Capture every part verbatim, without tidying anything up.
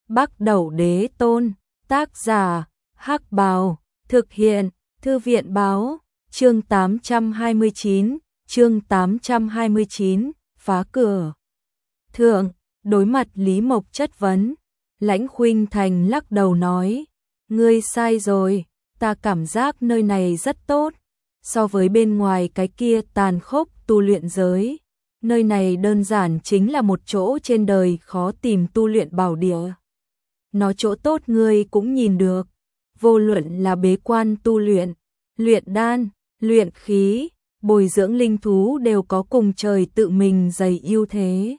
Bắc Đẩu Đế Tôn, tác giả, Hắc Bào, thực hiện, Thư viện báo, chương tám trăm hai mươi chín, chương tám trăm hai mươi chín, phá cửa. Thượng, đối mặt Lý Mộc chất vấn, Lãnh Khuynh Thành lắc đầu nói, ngươi sai rồi, ta cảm giác nơi này rất tốt, so với bên ngoài cái kia tàn khốc tu luyện giới. Nơi này đơn giản chính là một chỗ trên đời khó tìm tu luyện bảo địa. Nó chỗ tốt ngươi cũng nhìn được, vô luận là bế quan tu luyện, luyện đan, luyện khí, bồi dưỡng linh thú đều có cùng trời tự mình dày ưu thế.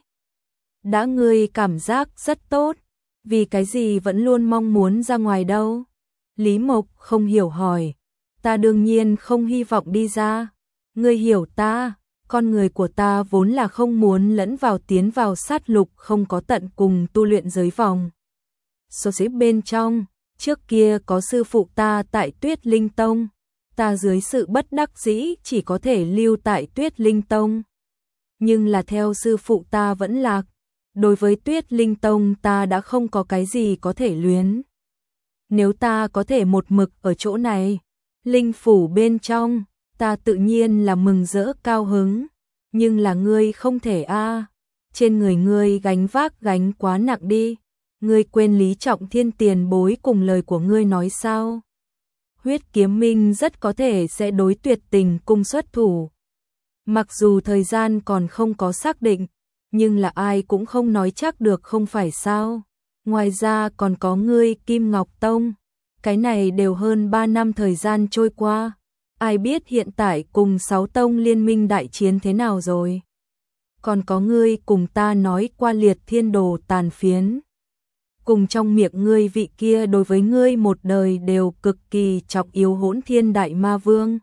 Đã ngươi cảm giác rất tốt, vì cái gì vẫn luôn mong muốn ra ngoài đâu? Lý Mộc không hiểu hỏi, ta đương nhiên không hy vọng đi ra, ngươi hiểu ta. Con người của ta vốn là không muốn lẫn vào tiến vào sát lục không có tận cùng tu luyện giới vòng. Số xếp bên trong, trước kia có sư phụ ta tại Tuyết Linh Tông, ta dưới sự bất đắc dĩ chỉ có thể lưu tại Tuyết Linh Tông. Nhưng là theo sư phụ ta vẫn lạc, đối với Tuyết Linh Tông ta đã không có cái gì có thể luyến. Nếu ta có thể một mực ở chỗ này, linh phủ bên trong, ta tự nhiên là mừng rỡ cao hứng, nhưng là ngươi không thể a, à. Trên người ngươi gánh vác gánh quá nặng đi, ngươi quên Lý Trọng Thiên tiền bối cùng lời của ngươi nói sao? Huyết Kiếm Minh rất có thể sẽ đối Tuyệt Tình cung xuất thủ. Mặc dù thời gian còn không có xác định, nhưng là ai cũng không nói chắc được không phải sao? Ngoài ra còn có ngươi Kim Ngọc Tông, cái này đều hơn ba năm thời gian trôi qua. Ai biết hiện tại cùng sáu tông liên minh đại chiến thế nào rồi? Còn có ngươi cùng ta nói qua liệt thiên đồ tàn phiến. Cùng trong miệng ngươi vị kia đối với ngươi một đời đều cực kỳ trọng yếu Hỗn Thiên Đại Ma Vương.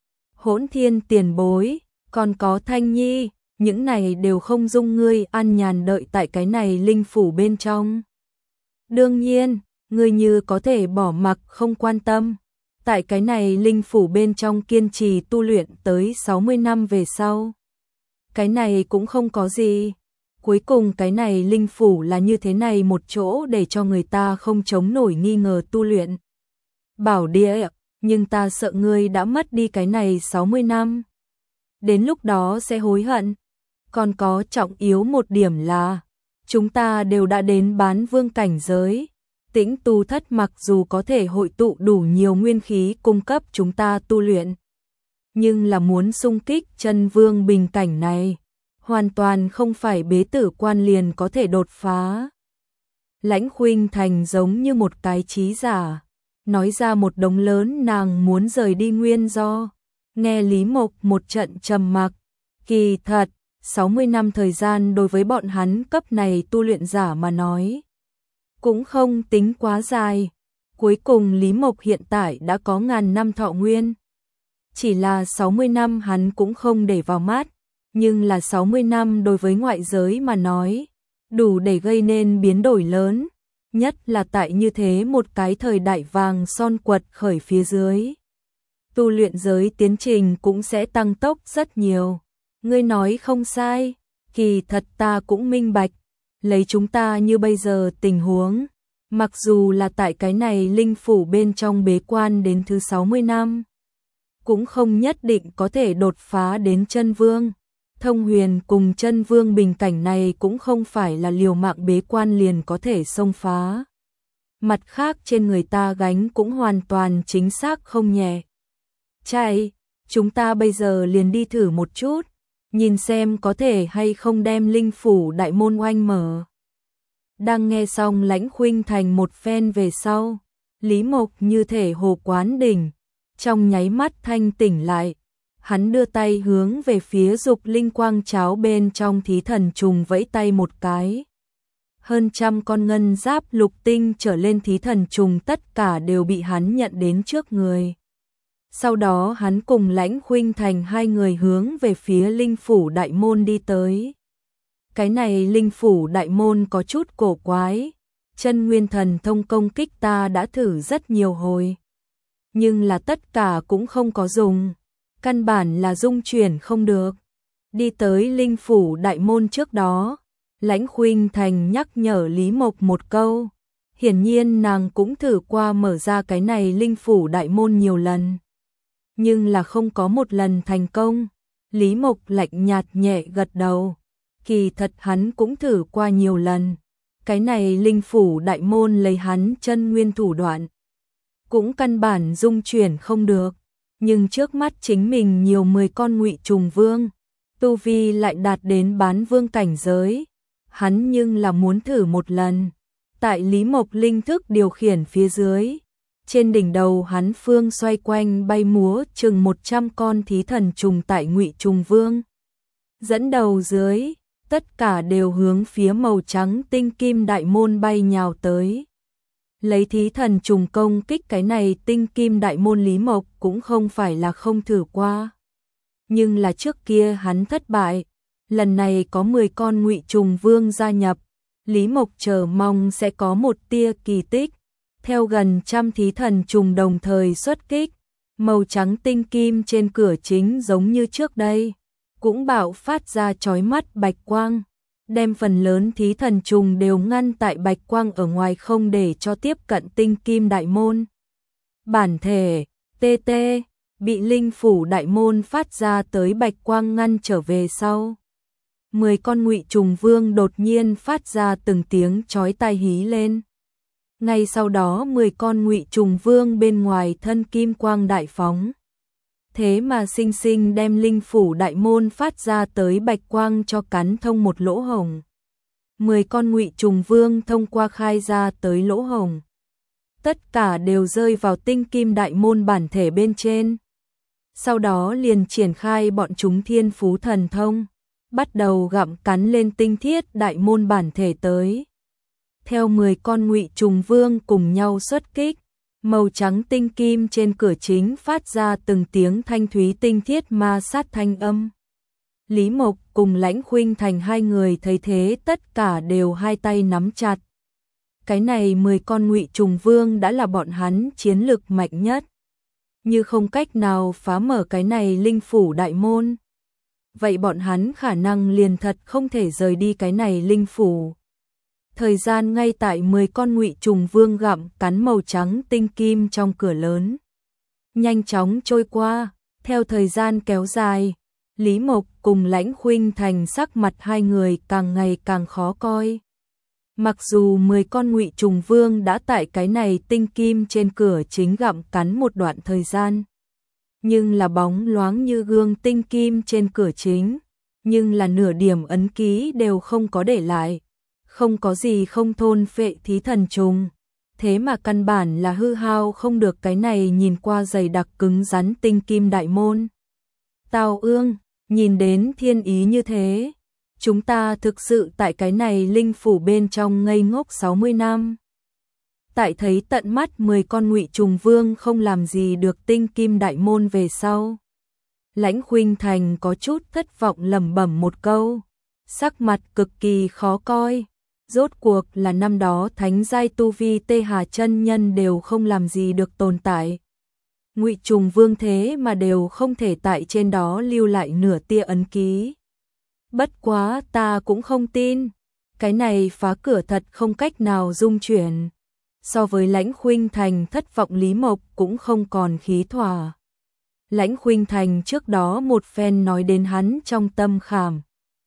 Hỗn Thiên tiền bối, còn có Thanh Nhi, những này đều không dung ngươi an nhàn đợi tại cái này linh phủ bên trong. Đương nhiên, ngươi như có thể bỏ mặc không quan tâm. Tại cái này linh phủ bên trong kiên trì tu luyện tới sáu mươi năm về sau. Cái này cũng không có gì. Cuối cùng cái này linh phủ là như thế này một chỗ để cho người ta không chống nổi nghi ngờ tu luyện. Bảo địa, nhưng ta sợ ngươi đã mất đi cái này sáu mươi năm. Đến lúc đó sẽ hối hận. Còn có trọng yếu một điểm là, chúng ta đều đã đến bán vương cảnh giới. Tĩnh tu thất mặc dù có thể hội tụ đủ nhiều nguyên khí cung cấp chúng ta tu luyện, nhưng là muốn xung kích chân vương bình cảnh này, hoàn toàn không phải bế tử quan liền có thể đột phá. Lãnh Khuynh Thành giống như một cái trí giả, nói ra một đống lớn nàng muốn rời đi nguyên do. Nghe Lý Mộc một trận trầm mặc, kỳ thật, sáu mươi năm thời gian đối với bọn hắn cấp này tu luyện giả mà nói cũng không tính quá dài. Cuối cùng Lý Mộc hiện tại đã có ngàn năm thọ nguyên. Chỉ là sáu mươi năm hắn cũng không để vào mắt, nhưng là sáu mươi năm đối với ngoại giới mà nói, đủ để gây nên biến đổi lớn, nhất là tại như thế một cái thời đại vàng son quật khởi phía dưới. Tu luyện giới tiến trình cũng sẽ tăng tốc rất nhiều. Ngươi nói không sai, kỳ thật ta cũng minh bạch. Lấy chúng ta như bây giờ tình huống, mặc dù là tại cái này linh phủ bên trong bế quan đến thứ sáu mươi năm, cũng không nhất định có thể đột phá đến chân vương. Thông huyền cùng chân vương bình cảnh này cũng không phải là liều mạng bế quan liền có thể xông phá. Mặt khác trên người ta gánh cũng hoàn toàn chính xác không nhẹ. Chạy, chúng ta bây giờ liền đi thử một chút. Nhìn xem có thể hay không đem linh phủ đại môn oanh mở. Đang nghe xong Lãnh Khuynh Thành một phen về sau, Lý Mộc như thể hồ quán đỉnh, trong nháy mắt thanh tỉnh lại. Hắn đưa tay hướng về phía dục linh quang cháo bên trong thí thần trùng vẫy tay một cái. Hơn trăm con ngân giáp lục tinh trở lên thí thần trùng tất cả đều bị hắn nhận đến trước người. Sau đó hắn cùng Lãnh Khuynh Thành hai người hướng về phía linh phủ đại môn đi tới. Cái này linh phủ đại môn có chút cổ quái, chân nguyên thần thông công kích ta đã thử rất nhiều hồi. Nhưng là tất cả cũng không có dùng, căn bản là dung chuyển không được. Đi tới linh phủ đại môn trước đó, Lãnh Khuynh Thành nhắc nhở Lý Mộc một câu, Hiển nhiên nàng cũng thử qua mở ra cái này linh phủ đại môn nhiều lần, nhưng là không có một lần thành công. Lý Mộc lạnh nhạt nhẹ gật đầu. Kỳ thật hắn cũng thử qua nhiều lần. Cái này linh phủ đại môn lấy hắn chân nguyên thủ đoạn, cũng căn bản dung chuyển không được. Nhưng trước mắt chính mình nhiều mười con ngụy trùng vương, tu vi lại đạt đến bán vương cảnh giới. Hắn nhưng là muốn thử một lần. Tại Lý Mộc linh thức điều khiển phía dưới, trên đỉnh đầu hắn phương xoay quanh bay múa chừng một trăm con thí thần trùng tại ngụy trùng vương dẫn đầu dưới, tất cả đều hướng phía màu trắng tinh kim đại môn bay nhào tới. Lấy thí thần trùng công kích cái này tinh kim đại môn, Lý Mộc cũng không phải là không thử qua. Nhưng là trước kia hắn thất bại, lần này có mười con ngụy trùng vương gia nhập, Lý Mộc chờ mong sẽ có một tia kỳ tích. Theo gần trăm thí thần trùng đồng thời xuất kích, màu trắng tinh kim trên cửa chính giống như trước đây, cũng bạo phát ra chói mắt bạch quang, đem phần lớn thí thần trùng đều ngăn tại bạch quang ở ngoài, không để cho tiếp cận tinh kim đại môn. Bản thể, tê tê, bị linh phủ đại môn phát ra tới bạch quang ngăn trở về sau. Mười con ngụy trùng vương đột nhiên phát ra từng tiếng chói tai hí lên. Ngay sau đó mười con ngụy trùng vương bên ngoài thân kim quang đại phóng. Thế mà sinh sinh đem linh phủ đại môn phát ra tới bạch quang cho cắn thông một lỗ hổng. Mười con ngụy trùng vương thông qua khai ra tới lỗ hổng, tất cả đều rơi vào tinh kim đại môn bản thể bên trên. Sau đó liền triển khai bọn chúng thiên phú thần thông, bắt đầu gặm cắn lên tinh thiết đại môn bản thể tới. Theo mười con ngụy trùng vương cùng nhau xuất kích, màu trắng tinh kim trên cửa chính phát ra từng tiếng thanh thúy tinh thiết ma sát thanh âm. Lý Mộc cùng Lãnh Khuynh Thành hai người thấy thế tất cả đều hai tay nắm chặt. Cái này mười con ngụy trùng vương đã là bọn hắn chiến lực mạnh nhất, như không cách nào phá mở cái này linh phủ đại môn, vậy bọn hắn khả năng liền thật không thể rời đi cái này linh phủ. Thời gian ngay tại mười con ngụy trùng vương gặm cắn màu trắng tinh kim trong cửa lớn nhanh chóng trôi qua. Theo thời gian kéo dài, Lý Mộc cùng Lãnh Khuynh Thành sắc mặt hai người càng ngày càng khó coi. Mặc dù mười con ngụy trùng vương đã tại cái này tinh kim trên cửa chính gặm cắn một đoạn thời gian, nhưng là bóng loáng như gương tinh kim trên cửa chính, nhưng là nửa điểm ấn ký đều không có để lại. Không có gì không thôn phệ thí thần trùng, thế mà căn bản là hư hao không được cái này nhìn qua dày đặc cứng rắn tinh kim đại môn. Tào Ương, nhìn đến thiên ý như thế, chúng ta thực sự tại cái này linh phủ bên trong ngây ngốc sáu mươi năm. Tại thấy tận mắt mười con ngụy trùng vương không làm gì được tinh kim đại môn về sau, Lãnh Khuynh Thành có chút thất vọng lẩm bẩm một câu, sắc mặt cực kỳ khó coi. Rốt cuộc là năm đó thánh giai tu vi Tê Hà chân nhân đều không làm gì được tồn tại, ngụy trùng vương thế mà đều không thể tại trên đó lưu lại nửa tia ấn ký. Bất quá ta cũng không tin, cái này phá cửa thật không cách nào dung chuyển. So với Lãnh Khuynh Thành thất vọng, Lý Mộc cũng không còn khí thỏa. Lãnh Khuynh Thành trước đó một phen nói đến hắn trong tâm khảm.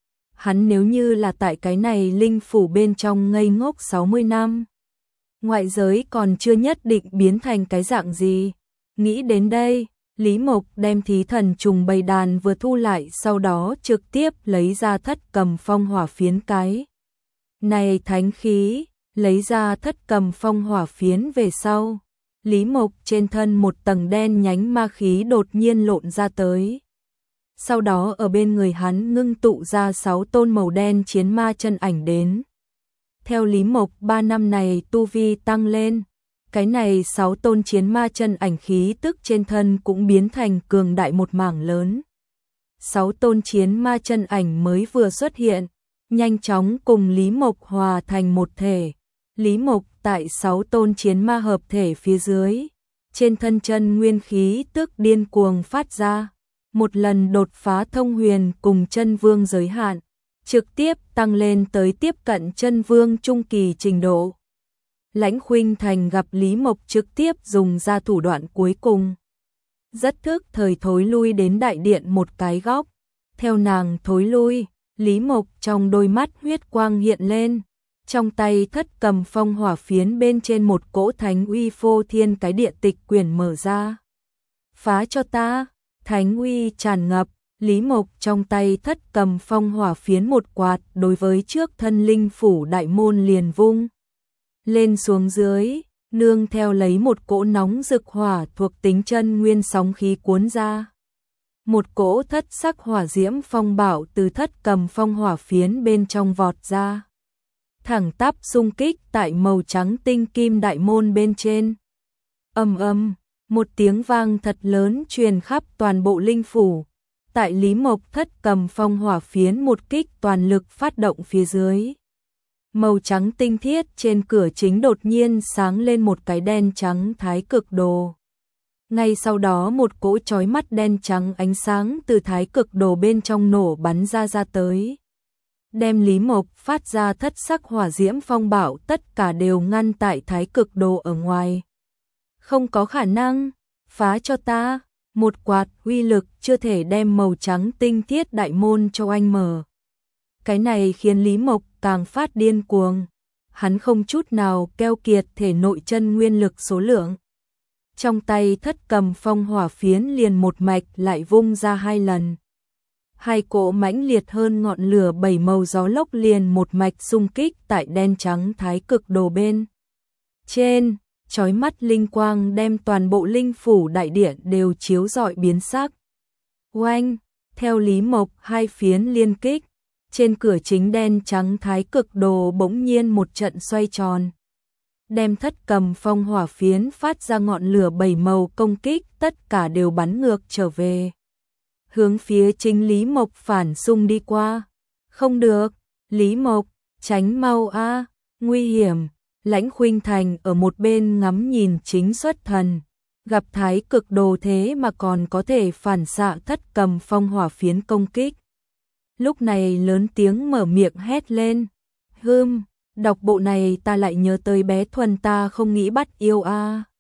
Hắn nếu như là tại cái này linh phủ bên trong ngây ngốc sáu mươi năm, ngoại giới còn chưa nhất định biến thành cái dạng gì. Nghĩ đến đây, Lý Mộc đem thí thần trùng bầy đàn vừa thu lại, sau đó trực tiếp lấy ra thất cầm phong hỏa phiến cái này thánh khí, lấy ra thất cầm phong hỏa phiến về sau, Lý Mộc trên thân một tầng đen nhánh ma khí đột nhiên lộn ra tới. Sau đó ở bên người hắn ngưng tụ ra sáu tôn màu đen chiến ma chân ảnh đến. Theo Lý Mộc ba năm này tu vi tăng lên, cái này sáu tôn chiến ma chân ảnh khí tức trên thân cũng biến thành cường đại một mảng lớn. Sáu tôn chiến ma chân ảnh mới vừa xuất hiện, nhanh chóng cùng Lý Mộc hòa thành một thể. Lý Mộc tại sáu tôn chiến ma hợp thể phía dưới, trên thân chân nguyên khí tức điên cuồng phát ra, một lần đột phá thông huyền cùng chân vương giới hạn, trực tiếp tăng lên tới tiếp cận chân vương trung kỳ trình độ. Lãnh Khuynh Thành gặp Lý Mộc trực tiếp dùng ra thủ đoạn cuối cùng. Rất thức thời thối lui đến đại điện một cái góc. Theo nàng thối lui, Lý Mộc trong đôi mắt huyết quang hiện lên. Trong tay thất cầm phong hỏa phiến bên trên một cỗ thánh uy phô thiên cái địa tịch quyển mở ra. Phá cho ta, thánh uy tràn ngập, Lý Mộc trong tay thất cầm phong hỏa phiến một quạt đối với trước thân linh phủ đại môn liền vung. Lên xuống dưới, nương theo lấy một cỗ nóng rực hỏa thuộc tính chân nguyên sóng khí cuốn ra. Một cỗ thất sắc hỏa diễm phong bảo từ thất cầm phong hỏa phiến bên trong vọt ra. Thẳng tắp xung kích tại màu trắng tinh kim đại môn bên trên. Ầm ầm, một tiếng vang thật lớn truyền khắp toàn bộ linh phủ. Tại Lý Mộc thất cầm phong hỏa phiến một kích toàn lực phát động phía dưới. Màu trắng tinh thiết trên cửa chính đột nhiên sáng lên một cái đen trắng thái cực đồ. Ngay sau đó một cỗ chói mắt đen trắng ánh sáng từ thái cực đồ bên trong nổ bắn ra ra tới. Đem Lý Mộc phát ra thất sắc hỏa diễm phong bảo tất cả đều ngăn tại thái cực đồ ở ngoài. Không có khả năng, phá cho ta, một quạt uy lực chưa thể đem màu trắng tinh thiết đại môn cho anh mở. Cái này khiến Lý Mộc càng phát điên cuồng, hắn không chút nào keo kiệt thể nội chân nguyên lực số lượng. Trong tay thất cầm phong hỏa phiến liền một mạch lại vung ra hai lần. Hai cỗ mãnh liệt hơn ngọn lửa bảy màu gió lốc liền một mạch xung kích tại đen trắng thái cực đồ bên trên, chói mắt linh quang đem toàn bộ linh phủ đại điện đều chiếu rọi biến sắc. Oanh, theo Lý Mộc hai phiến liên kích, trên cửa chính đen trắng thái cực đồ bỗng nhiên một trận xoay tròn. Đem thất cầm phong hỏa phiến phát ra ngọn lửa bảy màu công kích tất cả đều bắn ngược trở về. Hướng phía chính Lý Mộc phản xung đi qua. Không được, Lý Mộc, tránh mau a, nguy hiểm. Lãnh Khuynh Thành ở một bên ngắm nhìn chính xuất thần. Gặp thái cực đồ thế mà còn có thể phản xạ thất cầm phong hỏa phiến công kích. Lúc này lớn tiếng mở miệng hét lên. Hừm, đọc bộ này ta lại nhớ tới bé Thuần ta không nghĩ bắt yêu a.